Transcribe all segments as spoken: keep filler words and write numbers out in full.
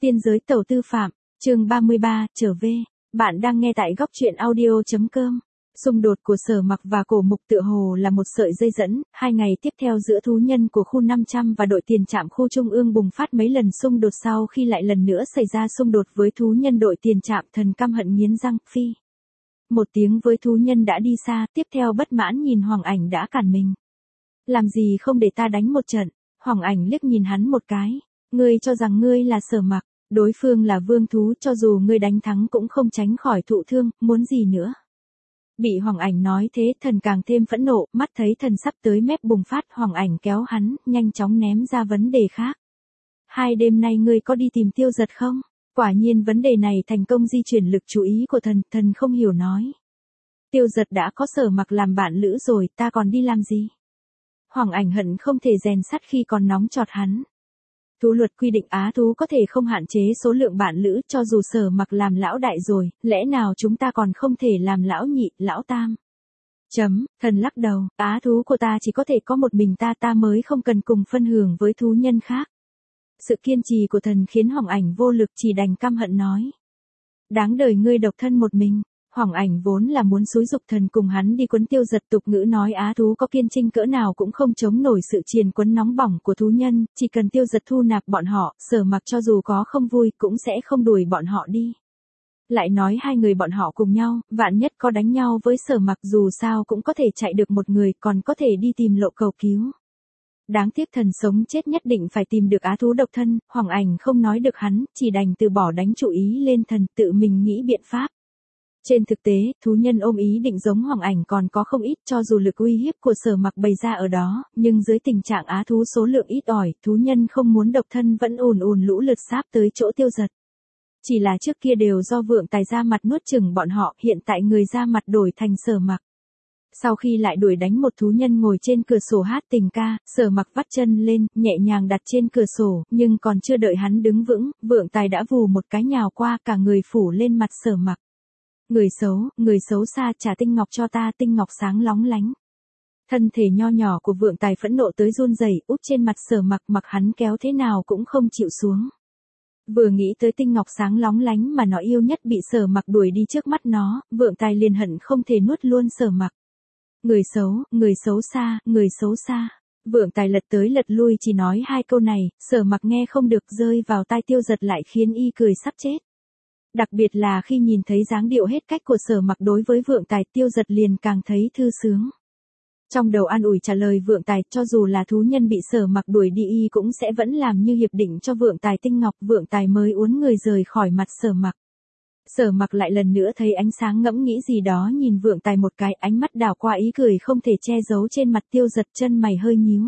Tiên giới tẩu tư phạm, chương ba mươi ba, trở về. Bạn đang nghe tại góc truyện audio.com. Xung đột của Sở Mặc và Cổ Mục tựa hồ là một sợi dây dẫn, hai ngày tiếp theo giữa thú nhân của khu năm trăm và đội tiền trạm khu trung ương bùng phát mấy lần xung đột sau khi lại lần nữa xảy ra xung đột với thú nhân đội tiền trạm. Thần căm hận nghiến răng, phi. Một tiếng với thú nhân đã đi xa, tiếp theo bất mãn nhìn Hoàng Ảnh đã cản mình. Làm gì không để ta đánh một trận? Hoàng Ảnh liếc nhìn hắn một cái. Ngươi cho rằng ngươi là Sở Mặc, đối phương là vương thú, cho dù ngươi đánh thắng cũng không tránh khỏi thụ thương, muốn gì nữa? Bị Hoàng Ảnh nói thế, thần càng thêm phẫn nộ, mắt thấy thần sắp tới mép bùng phát, Hoàng Ảnh kéo hắn, nhanh chóng ném ra vấn đề khác. Hai đêm nay ngươi có đi tìm Tiêu Giật không? Quả nhiên vấn đề này thành công di chuyển lực chú ý của thần, thần không hiểu nói. Tiêu Giật đã có Sở Mặc làm bạn lữ rồi, ta còn đi làm gì? Hoàng Ảnh hận không thể rèn sắt khi còn nóng chọt hắn. Thú luật quy định á thú có thể không hạn chế số lượng bạn lữ, cho dù Sở Mặc làm lão đại rồi, lẽ nào chúng ta còn không thể làm lão nhị, lão tam? Chấm, thần lắc đầu, á thú của ta chỉ có thể có một mình ta, ta mới không cần cùng phân hưởng với thú nhân khác. Sự kiên trì của thần khiến Hoàng Ảnh vô lực, chỉ đành căm hận nói. Đáng đời ngươi độc thân một mình. Hoàng Ảnh vốn là muốn xúi giục thần cùng hắn đi quấn Tiêu Giật, tục ngữ nói á thú có kiên trinh cỡ nào cũng không chống nổi sự triền quấn nóng bỏng của thú nhân, chỉ cần Tiêu Giật thu nạp bọn họ, Sở Mặc cho dù có không vui cũng sẽ không đuổi bọn họ đi. Lại nói hai người bọn họ cùng nhau, vạn nhất có đánh nhau với Sở Mặc dù sao cũng có thể chạy được một người, còn có thể đi tìm lộ cầu cứu. Đáng tiếc thần sống chết nhất định phải tìm được á thú độc thân, Hoàng Ảnh không nói được hắn, chỉ đành từ bỏ đánh chủ ý lên thần, tự mình nghĩ biện pháp. Trên thực tế, thú nhân ôm ý định giống Hoàng Ảnh còn có không ít, cho dù lực uy hiếp của Sở Mặc bày ra ở đó, nhưng dưới tình trạng á thú số lượng ít ỏi, thú nhân không muốn độc thân vẫn ùn ùn lũ lượt sáp tới chỗ Tiêu Giật. Chỉ là trước kia đều do Vượng Tài ra mặt nuốt chửng bọn họ, hiện tại người ra mặt đổi thành Sở Mặc. Sau khi lại đuổi đánh một thú nhân ngồi trên cửa sổ hát tình ca, Sở Mặc vắt chân lên, nhẹ nhàng đặt trên cửa sổ, nhưng còn chưa đợi hắn đứng vững, Vượng Tài đã vù một cái nhào qua, cả người phủ lên mặt Sở Mặc. Người xấu, người xấu xa, trả tinh ngọc cho ta, tinh ngọc sáng lóng lánh. Thân thể nho nhỏ của Vượng Tài phẫn nộ tới run rẩy, úp trên mặt Sở Mặc, mặc hắn kéo thế nào cũng không chịu xuống. Vừa nghĩ tới tinh ngọc sáng lóng lánh mà nó yêu nhất bị Sở Mặc đuổi đi trước mắt nó, Vượng Tài liền hận không thể nuốt luôn Sở Mặc. Người xấu, người xấu xa, người xấu xa. Vượng Tài lật tới lật lui chỉ nói hai câu này, Sở Mặc nghe không được, rơi vào tai Tiêu Giật lại khiến y cười sắp chết. Đặc biệt là khi nhìn thấy dáng điệu hết cách của Sở Mặc đối với Vượng Tài, Tiêu Giật liền càng thấy thư sướng. Trong đầu an ủi trả lời Vượng Tài, cho dù là thú nhân bị Sở Mặc đuổi đi y cũng sẽ vẫn làm như hiệp định cho Vượng Tài tinh ngọc, Vượng Tài mới uốn người rời khỏi mặt Sở Mặc. Sở Mặc lại lần nữa thấy ánh sáng, ngẫm nghĩ gì đó nhìn Vượng Tài một cái, ánh mắt đảo qua ý cười không thể che giấu trên mặt Tiêu Giật, chân mày hơi nhíu.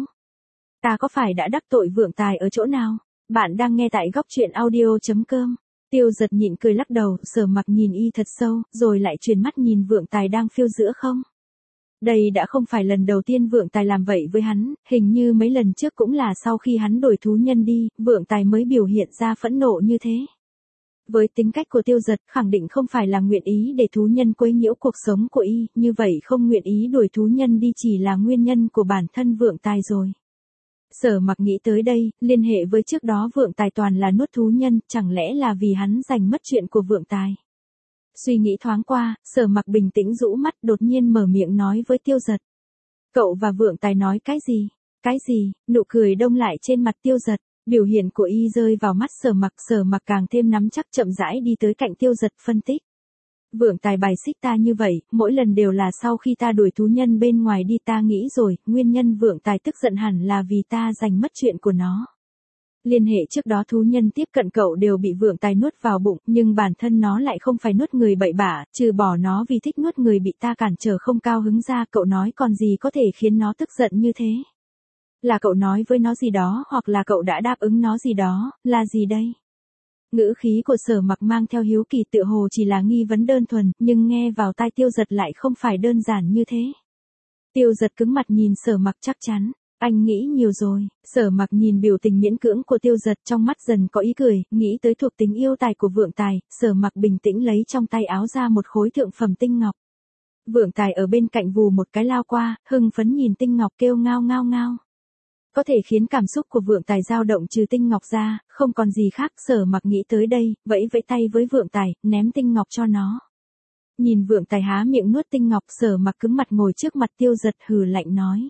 Ta có phải đã đắc tội Vượng Tài ở chỗ nào? Bạn đang nghe tại góc truyện audio.com. Tiêu Giật nhịn cười lắc đầu, Sở Mặc nhìn y thật sâu, rồi lại chuyển mắt nhìn Vượng Tài đang phiêu giữa không. Đây đã không phải lần đầu tiên Vượng Tài làm vậy với hắn, hình như mấy lần trước cũng là sau khi hắn đuổi thú nhân đi, Vượng Tài mới biểu hiện ra phẫn nộ như thế. Với tính cách của Tiêu Giật, khẳng định không phải là nguyện ý để thú nhân quấy nhiễu cuộc sống của y, như vậy không nguyện ý đuổi thú nhân đi chỉ là nguyên nhân của bản thân Vượng Tài rồi. Sở Mặc nghĩ tới đây, liên hệ với trước đó Vượng Tài toàn là nuốt thú nhân, chẳng lẽ là vì hắn giành mất chuyện của Vượng Tài. Suy nghĩ thoáng qua, Sở Mặc bình tĩnh rũ mắt, đột nhiên mở miệng nói với Tiêu Giật. Cậu và Vượng Tài nói cái gì? Cái gì? Nụ cười đông lại trên mặt Tiêu Giật, biểu hiện của y rơi vào mắt Sở Mặc, Sở Mặc càng thêm nắm chắc, chậm rãi đi tới cạnh Tiêu Giật phân tích. Vượng Tài bài xích ta như vậy, mỗi lần đều là sau khi ta đuổi thú nhân bên ngoài đi, ta nghĩ rồi, nguyên nhân Vượng Tài tức giận hẳn là vì ta giành mất chuyện của nó. Liên hệ trước đó thú nhân tiếp cận cậu đều bị Vượng Tài nuốt vào bụng, nhưng bản thân nó lại không phải nuốt người bậy bạ, trừ bỏ nó vì thích nuốt người bị ta cản trở không cao hứng ra, cậu nói còn gì có thể khiến nó tức giận như thế. Là cậu nói với nó gì đó, hoặc là cậu đã đáp ứng nó gì đó, là gì đây? Ngữ khí của Sở Mặc mang theo hiếu kỳ, tựa hồ chỉ là nghi vấn đơn thuần, nhưng nghe vào tai Tiêu Giật lại không phải đơn giản như thế. Tiêu Giật cứng mặt nhìn Sở Mặc, chắc chắn, anh nghĩ nhiều rồi. Sở Mặc nhìn biểu tình miễn cưỡng của Tiêu Giật, trong mắt dần có ý cười, nghĩ tới thuộc tính yêu tài của Vượng Tài, Sở Mặc bình tĩnh lấy trong tay áo ra một khối thượng phẩm tinh ngọc. Vượng Tài ở bên cạnh vù một cái lao qua, hưng phấn nhìn tinh ngọc kêu ngao ngao ngao. Có thể khiến cảm xúc của Vượng Tài dao động trừ tinh ngọc ra, không còn gì khác. Sở Mặc nghĩ tới đây, vẫy vẫy tay với Vượng Tài, ném tinh ngọc cho nó. Nhìn Vượng Tài há miệng nuốt tinh ngọc, Sở Mặc cứng mặt ngồi trước mặt Tiêu Giật hừ lạnh nói.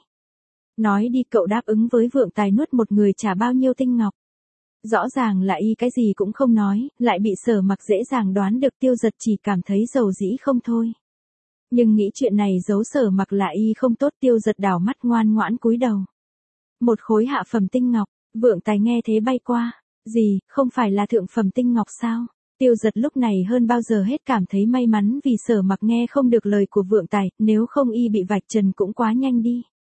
Nói đi, cậu đáp ứng với Vượng Tài nuốt một người trả bao nhiêu tinh ngọc. Rõ ràng là y cái gì cũng không nói, lại bị Sở Mặc dễ dàng đoán được. Tiêu Giật chỉ cảm thấy dầu dĩ không thôi. Nhưng nghĩ chuyện này giấu Sở Mặc là y không tốt. Tiêu Giật đảo mắt ngoan ngoãn cúi đầu. Một khối hạ phẩm tinh ngọc. Vượng Tài nghe thế bay qua. Gì, không phải là thượng phẩm tinh ngọc sao? Tiêu Giật lúc này hơn bao giờ hết cảm thấy may mắn vì Sở Mặc nghe không được lời của Vượng Tài, nếu không y bị vạch trần cũng quá nhanh đi.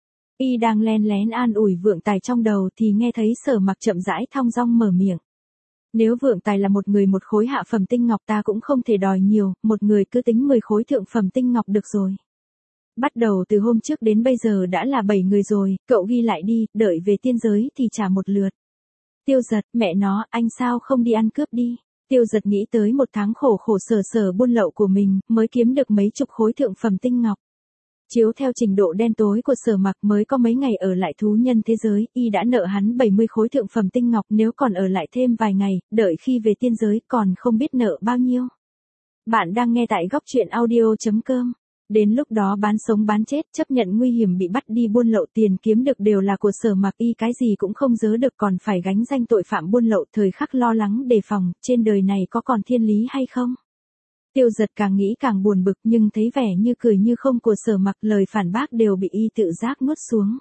Y đang len lén an ủi Vượng Tài trong đầu thì nghe thấy Sở Mặc chậm rãi thong dong mở miệng. Nếu Vượng Tài là một người một khối hạ phẩm tinh ngọc ta cũng không thể đòi nhiều, một người cứ tính mười khối thượng phẩm tinh ngọc được rồi. Bắt đầu từ hôm trước đến bây giờ đã là bảy người rồi, cậu ghi lại đi, đợi về tiên giới thì trả một lượt. Tiêu Giật, mẹ nó, anh sao không đi ăn cướp đi. Tiêu Giật nghĩ tới một tháng khổ khổ sở sở buôn lậu của mình, mới kiếm được mấy chục khối thượng phẩm tinh ngọc. Chiếu theo trình độ đen tối của Sở Mặc mới có mấy ngày ở lại thú nhân thế giới, y đã nợ hắn bảy mươi khối thượng phẩm tinh ngọc, nếu còn ở lại thêm vài ngày, đợi khi về tiên giới còn không biết nợ bao nhiêu. Bạn đang nghe tại góc truyện audio chấm com. Đến lúc đó bán sống bán chết, chấp nhận nguy hiểm bị bắt đi buôn lậu, tiền kiếm được đều là của Sở Mặc, y cái gì cũng không dớ được, còn phải gánh danh tội phạm buôn lậu, thời khắc lo lắng đề phòng, trên đời này có còn thiên lý hay không? Tiêu Giật càng nghĩ càng buồn bực, nhưng thấy vẻ như cười như không của Sở Mặc, lời phản bác đều bị y tự giác nuốt xuống.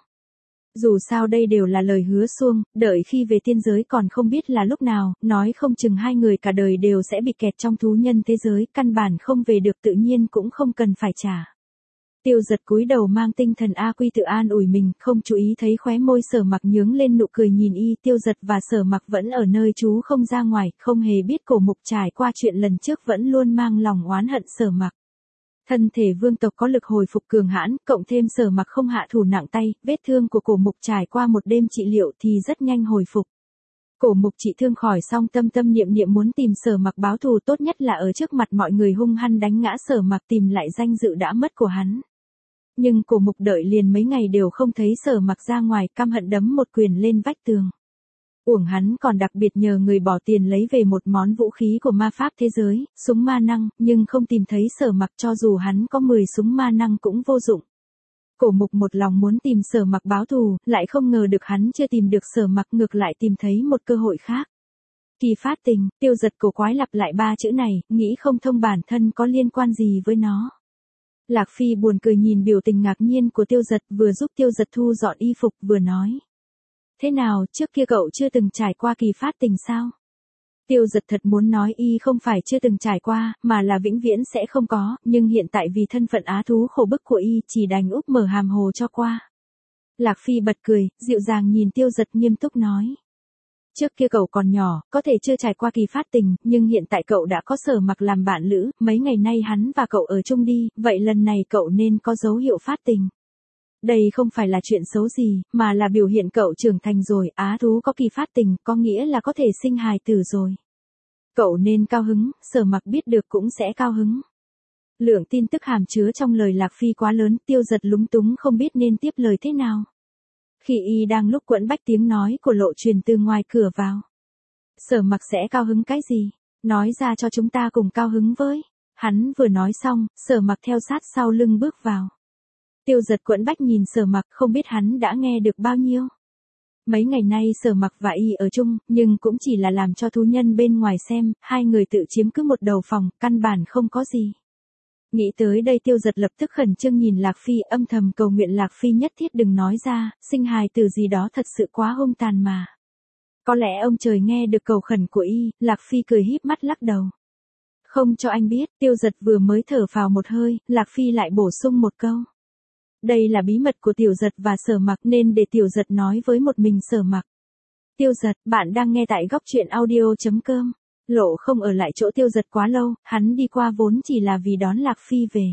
Dù sao đây đều là lời hứa suông, đợi khi về tiên giới còn không biết là lúc nào, nói không chừng hai người cả đời đều sẽ bị kẹt trong thú nhân thế giới, căn bản không về được, tự nhiên cũng không cần phải trả. Tiêu Giật cúi đầu mang tinh thần A Quy tự an ủi mình, không chú ý thấy khóe môi Sở Mặc nhướng lên nụ cười nhìn y. Tiêu Giật và Sở Mặc vẫn ở nơi trú không ra ngoài, không hề biết Cổ Mục trải qua chuyện lần trước vẫn luôn mang lòng oán hận Sở Mặc. Thân thể vương tộc có lực hồi phục cường hãn, cộng thêm Sở Mặc không hạ thủ nặng tay, vết thương của Cổ Mục trải qua một đêm trị liệu thì rất nhanh hồi phục. Cổ Mục trị thương khỏi xong tâm tâm niệm niệm muốn tìm Sở Mặc báo thù, tốt nhất là ở trước mặt mọi người hung hăng đánh ngã Sở Mặc, tìm lại danh dự đã mất của hắn. Nhưng Cổ Mục đợi liền mấy ngày đều không thấy Sở Mặc ra ngoài, căm hận đấm một quyền lên vách tường. Uổng hắn còn đặc biệt nhờ người bỏ tiền lấy về một món vũ khí của ma pháp thế giới, súng ma năng, nhưng không tìm thấy Sở Mặc, cho dù hắn có mười súng ma năng cũng vô dụng. Cổ Mục một lòng muốn tìm Sở Mặc báo thù, lại không ngờ được hắn chưa tìm được Sở Mặc, ngược lại tìm thấy một cơ hội khác. Kỳ phát tình. Tiêu Giật cổ quái lặp lại ba chữ này, nghĩ không thông bản thân có liên quan gì với nó. Lạc Phi buồn cười nhìn biểu tình ngạc nhiên của Tiêu Giật, vừa giúp Tiêu Giật thu dọn y phục vừa nói. Thế nào, trước kia cậu chưa từng trải qua kỳ phát tình sao? Tiêu Giật thật muốn nói y không phải chưa từng trải qua, mà là vĩnh viễn sẽ không có, nhưng hiện tại vì thân phận á thú khổ bức của y chỉ đành úp mở hàm hồ cho qua. Lạc Phi bật cười, dịu dàng nhìn Tiêu Giật nghiêm túc nói. Trước kia cậu còn nhỏ, có thể chưa trải qua kỳ phát tình, nhưng hiện tại cậu đã có Sở Mặc làm bạn lữ, mấy ngày nay hắn và cậu ở chung đi, vậy lần này cậu nên có dấu hiệu phát tình. Đây không phải là chuyện xấu gì, mà là biểu hiện cậu trưởng thành rồi, á thú có kỳ phát tình, có nghĩa là có thể sinh hài tử rồi. Cậu nên cao hứng, Sở Mặc biết được cũng sẽ cao hứng. Lượng tin tức hàm chứa trong lời Lạc Phi quá lớn, Tiêu Giật lúng túng không biết nên tiếp lời thế nào. Khi y đang lúc quẫn bách, tiếng nói của Lộ truyền từ ngoài cửa vào. Sở Mặc sẽ cao hứng cái gì? Nói ra cho chúng ta cùng cao hứng với. Hắn vừa nói xong, Sở Mặc theo sát sau lưng bước vào. Tiêu Giật quẫn bách nhìn Sở Mặc, không biết hắn đã nghe được bao nhiêu. Mấy ngày nay Sở Mặc và y ở chung, nhưng cũng chỉ là làm cho thú nhân bên ngoài xem, hai người tự chiếm cứ một đầu phòng, căn bản không có gì. Nghĩ tới đây Tiêu Giật lập tức khẩn trương nhìn Lạc Phi, âm thầm cầu nguyện Lạc Phi nhất thiết đừng nói ra, sinh hài tử gì đó thật sự quá hung tàn mà. Có lẽ ông trời nghe được cầu khẩn của y, Lạc Phi cười híp mắt lắc đầu. Không cho anh biết. Tiêu Giật vừa mới thở vào một hơi, Lạc Phi lại bổ sung một câu. Đây là bí mật của Tiểu Giật và Sở Mặc nên để Tiểu Giật nói với một mình Sở Mặc. Tiêu Giật, bạn đang nghe tại góc truyện audio chấm com. Lộ không ở lại chỗ Tiêu Giật quá lâu, hắn đi qua vốn chỉ là vì đón Lạc Phi về.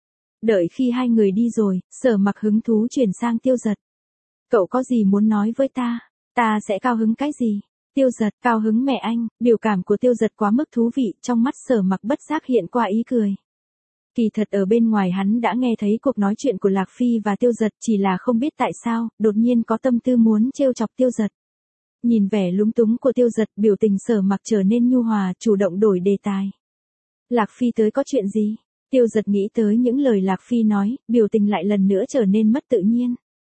Đợi khi hai người đi rồi, Sở Mặc hứng thú chuyển sang Tiêu Giật. Cậu có gì muốn nói với ta? Ta sẽ cao hứng cái gì? Tiêu Giật, cao hứng mẹ anh. Biểu cảm của Tiêu Giật quá mức thú vị, trong mắt Sở Mặc bất giác hiện qua ý cười. Kỳ thật ở bên ngoài hắn đã nghe thấy cuộc nói chuyện của Lạc Phi và Tiêu Giật, chỉ là không biết tại sao, đột nhiên có tâm tư muốn trêu chọc Tiêu Giật. Nhìn vẻ lúng túng của Tiêu Giật, biểu tình Sở Mặc trở nên nhu hòa, chủ động đổi đề tài. Lạc Phi tới có chuyện gì? Tiêu Giật nghĩ tới những lời Lạc Phi nói, biểu tình lại lần nữa trở nên mất tự nhiên.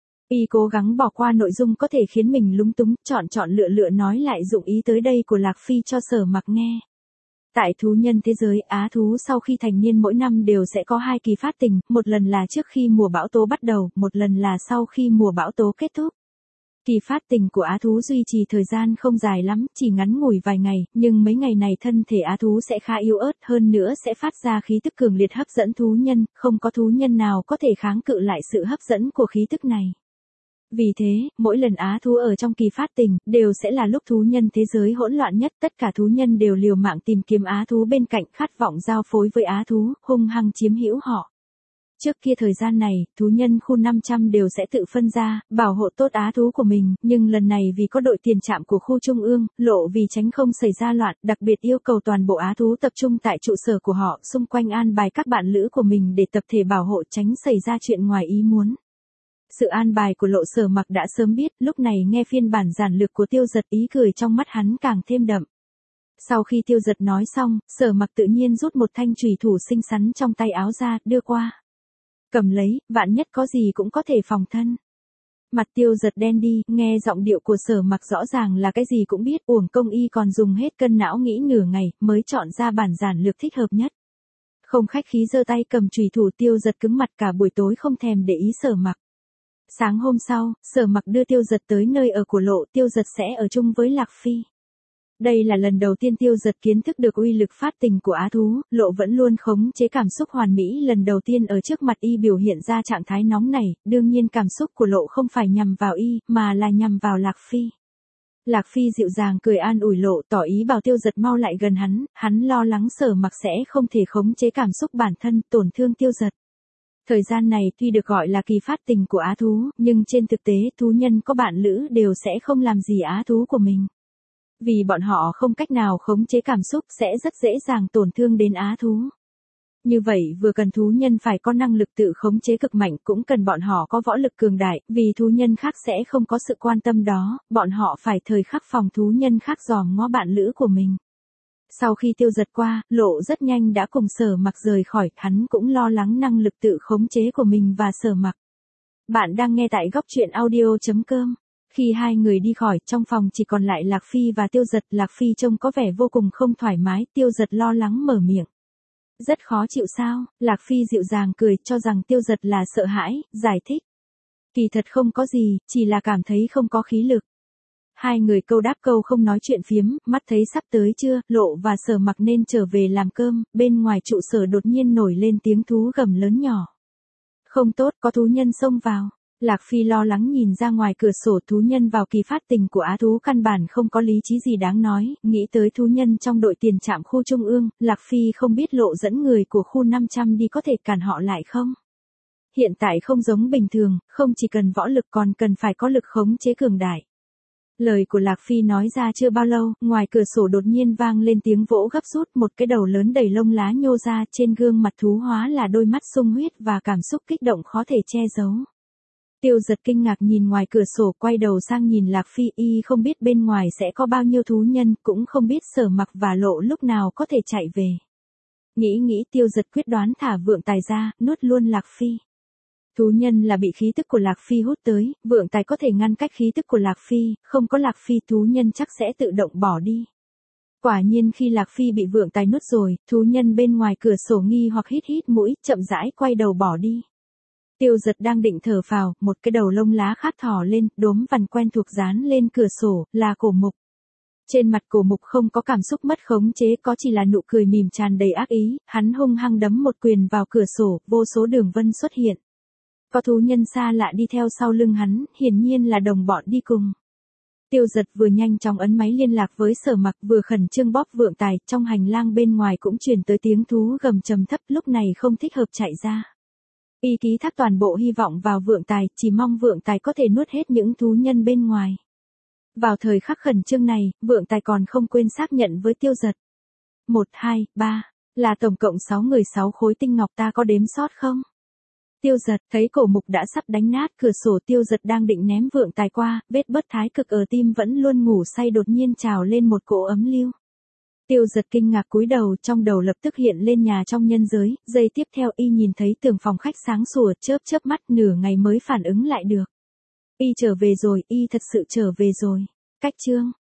Y cố gắng bỏ qua nội dung có thể khiến mình lúng túng, chọn chọn lựa lựa nói lại dụng ý tới đây của Lạc Phi cho Sở Mặc nghe. Tại thú nhân thế giới, á thú sau khi thành niên mỗi năm đều sẽ có hai kỳ phát tình, một lần là trước khi mùa bão tố bắt đầu, một lần là sau khi mùa bão tố kết thúc. Kỳ phát tình của á thú duy trì thời gian không dài lắm, chỉ ngắn ngủi vài ngày, nhưng mấy ngày này thân thể á thú sẽ khá yếu ớt, hơn nữa sẽ phát ra khí tức cường liệt hấp dẫn thú nhân, không có thú nhân nào có thể kháng cự lại sự hấp dẫn của khí tức này. Vì thế, mỗi lần á thú ở trong kỳ phát tình, đều sẽ là lúc thú nhân thế giới hỗn loạn nhất, tất cả thú nhân đều liều mạng tìm kiếm á thú bên cạnh, khát vọng giao phối với á thú, hung hăng chiếm hữu họ. Trước kia thời gian này, thú nhân khu năm trăm đều sẽ tự phân ra, bảo hộ tốt á thú của mình, nhưng lần này vì có đội tiền trạm của khu trung ương, lộ vì tránh không xảy ra loạn, đặc biệt yêu cầu toàn bộ á thú tập trung tại trụ sở của họ, xung quanh an bài các bạn lữ của mình để tập thể bảo hộ tránh xảy ra chuyện ngoài ý muốn. Sự an bài của Lộ Sở Mặc đã sớm biết, lúc này nghe phiên bản giản lược của Tiêu Giật, ý cười trong mắt hắn càng thêm đậm. Sau khi Tiêu Giật nói xong, Sở Mặc tự nhiên rút một thanh chùy thủ xinh xắn trong tay áo ra, đưa qua. Cầm lấy, vạn nhất có gì cũng có thể phòng thân. Mặt Tiêu Giật đen đi, nghe giọng điệu của Sở Mặc rõ ràng là cái gì cũng biết, uổng công y còn dùng hết cân não nghĩ nửa ngày, mới chọn ra bản giản lược thích hợp nhất. Không khách khí giơ tay cầm chùy thủ, Tiêu Giật cứng mặt cả buổi tối không thèm để ý Sở Mặc. Sáng hôm sau, Sở Mặc đưa Tiêu Giật tới nơi ở của Lộ, Tiêu Giật sẽ ở chung với Lạc Phi. Đây là lần đầu tiên Tiêu Giật kiến thức được uy lực phát tình của á thú, Lộ vẫn luôn khống chế cảm xúc hoàn mỹ, lần đầu tiên ở trước mặt y biểu hiện ra trạng thái nóng này, đương nhiên cảm xúc của Lộ không phải nhằm vào y, mà là nhằm vào Lạc Phi. Lạc Phi dịu dàng cười an ủi Lộ, tỏ ý bảo Tiêu Giật mau lại gần hắn, hắn lo lắng Sở Mặc sẽ không thể khống chế cảm xúc bản thân, tổn thương Tiêu Giật. Thời gian này tuy được gọi là kỳ phát tình của á thú, nhưng trên thực tế thú nhân có bạn lữ đều sẽ không làm gì á thú của mình. Vì bọn họ không cách nào khống chế cảm xúc sẽ rất dễ dàng tổn thương đến á thú. Như vậy vừa cần thú nhân phải có năng lực tự khống chế cực mạnh, cũng cần bọn họ có võ lực cường đại, vì thú nhân khác sẽ không có sự quan tâm đó, bọn họ phải thời khắc phòng thú nhân khác dòm ngó bạn lữ của mình. Sau khi Tiêu Giật qua, Lộ rất nhanh đã cùng Sở Mặc rời khỏi, hắn cũng lo lắng năng lực tự khống chế của mình và Sở Mặc. Bạn đang nghe tại góc truyện audio chấm com. Khi hai người đi khỏi, trong phòng chỉ còn lại Lạc Phi và Tiêu Giật, Lạc Phi trông có vẻ vô cùng không thoải mái, Tiêu Giật lo lắng mở miệng. Rất khó chịu sao? Lạc Phi dịu dàng cười, cho rằng Tiêu Giật là sợ hãi, giải thích. Kỳ thật không có gì, chỉ là cảm thấy không có khí lực. Hai người câu đáp câu không nói chuyện phiếm, mắt thấy sắp tới trưa, Lộ và Sở Mặc nên trở về làm cơm, bên ngoài trụ sở đột nhiên nổi lên tiếng thú gầm lớn nhỏ. Không tốt, có thú nhân xông vào. Lạc Phi lo lắng nhìn ra ngoài cửa sổ, thú nhân vào kỳ phát tình của á thú căn bản không có lý trí gì đáng nói, nghĩ tới thú nhân trong đội tiền trạm khu trung ương, Lạc Phi không biết Lộ dẫn người của khu năm trăm đi có thể cản họ lại không? Hiện tại không giống bình thường, không chỉ cần võ lực còn cần phải có lực khống chế cường đại. Lời của Lạc Phi nói ra chưa bao lâu, ngoài cửa sổ đột nhiên vang lên tiếng vỗ gấp rút, một cái đầu lớn đầy lông lá nhô ra, trên gương mặt thú hóa là đôi mắt sung huyết và cảm xúc kích động khó thể che giấu. Tiêu Giật kinh ngạc nhìn ngoài cửa sổ, quay đầu sang nhìn Lạc Phi, y không biết bên ngoài sẽ có bao nhiêu thú nhân, cũng không biết Sở Mặc và Lộ lúc nào có thể chạy về. Nghĩ nghĩ Tiêu Giật quyết đoán thả vượng tài ra, nuốt luôn Lạc Phi. Thú nhân là bị khí tức của Lạc Phi hút tới, vượng tài có thể ngăn cách khí tức của Lạc Phi, không có Lạc Phi thú nhân chắc sẽ tự động bỏ đi. Quả nhiên khi Lạc Phi bị vượng tài nuốt rồi, thú nhân bên ngoài cửa sổ nghi hoặc hít hít mũi, chậm rãi quay đầu bỏ đi. Tiêu Giật đang định thở phào, một cái đầu lông lá khác thò lên, đốm vằn quen thuộc dán lên cửa sổ, là Cổ Mục. Trên mặt Cổ Mục không có cảm xúc mất khống chế, có chỉ là nụ cười mỉm tràn đầy ác ý, hắn hung hăng đấm một quyền vào cửa sổ, vô số đường vân xuất hiện. Có thú nhân xa lạ đi theo sau lưng hắn, hiển nhiên là đồng bọn đi cùng. Tiêu Giật vừa nhanh chóng ấn máy liên lạc với Sở Mặc, vừa khẩn trương bóp vượng tài, trong hành lang bên ngoài cũng truyền tới tiếng thú gầm trầm thấp, lúc này không thích hợp chạy ra. Y ký thác toàn bộ hy vọng vào vượng tài, chỉ mong vượng tài có thể nuốt hết những thú nhân bên ngoài. Vào thời khắc khẩn trương này, vượng tài còn không quên xác nhận với Tiêu Giật. Một, hai, ba. Là tổng cộng sáu người sáu khối tinh ngọc ta có đếm sót không? Tiêu Giật thấy cổ mục đã sắp đánh nát cửa sổ, Tiêu Giật đang định ném vượng tài qua, vết bớt thái cực ở tim vẫn luôn ngủ say đột nhiên trào lên một cỗ ấm lưu. Tiêu Giật kinh ngạc cúi đầu, trong đầu lập tức hiện lên nhà trong nhân giới, giây tiếp theo y nhìn thấy tường phòng khách sáng sủa, chớp chớp mắt nửa ngày mới phản ứng lại được. Y trở về rồi, y thật sự trở về rồi. Cách chương